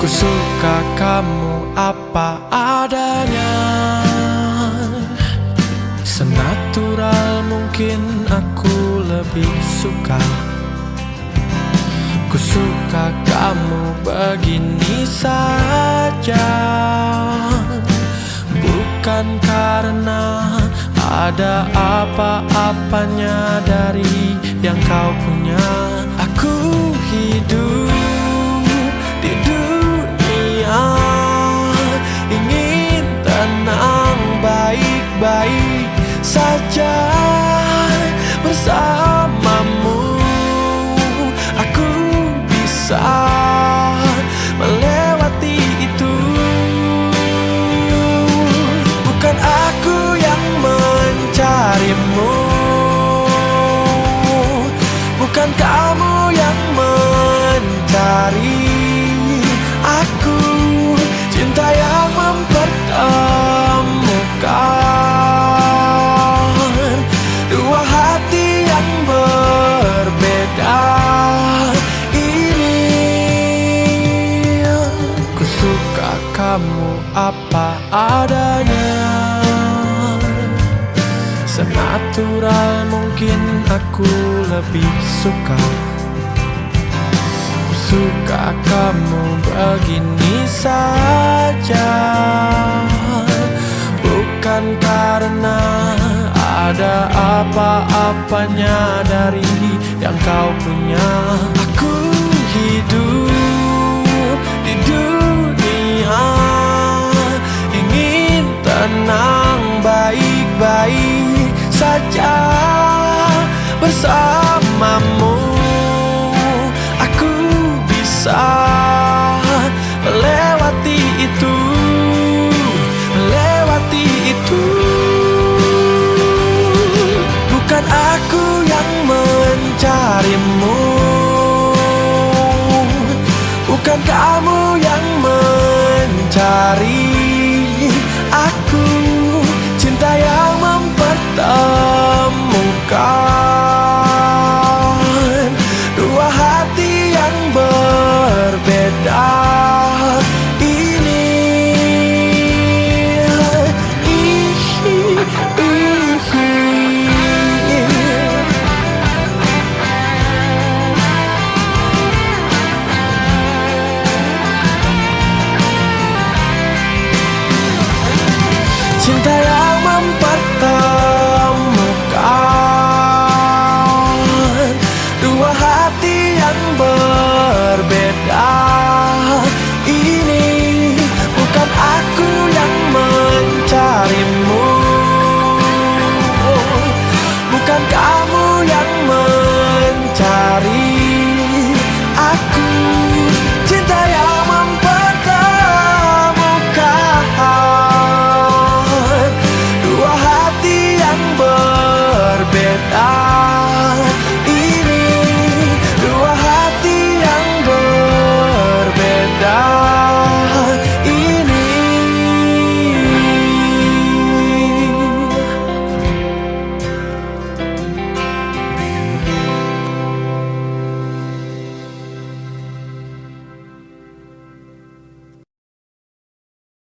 Ku suka kamu apa adanya, senatural mungkin aku lebih suka. Ku suka kamu begini saja, bukan karena ada apa-apanya dari yang kau punya. Aku hidup di dunia ingin tenang, baik-baik saja bersamamu. Aku bisa melewati itu. Bukan aku yang mencarimu, bukan kamu yang mencari aku. Cinta yang mempertemukan dua hati yang berbeda ini. Ku suka kamu apa adanya, senatural mungkin aku lebih suka. Ku suka kamu begini saja, bukan karena ada apa-apanya dari yang kau punya. Aku hidup di dunia ingin tenang, baik-baik saja bersama.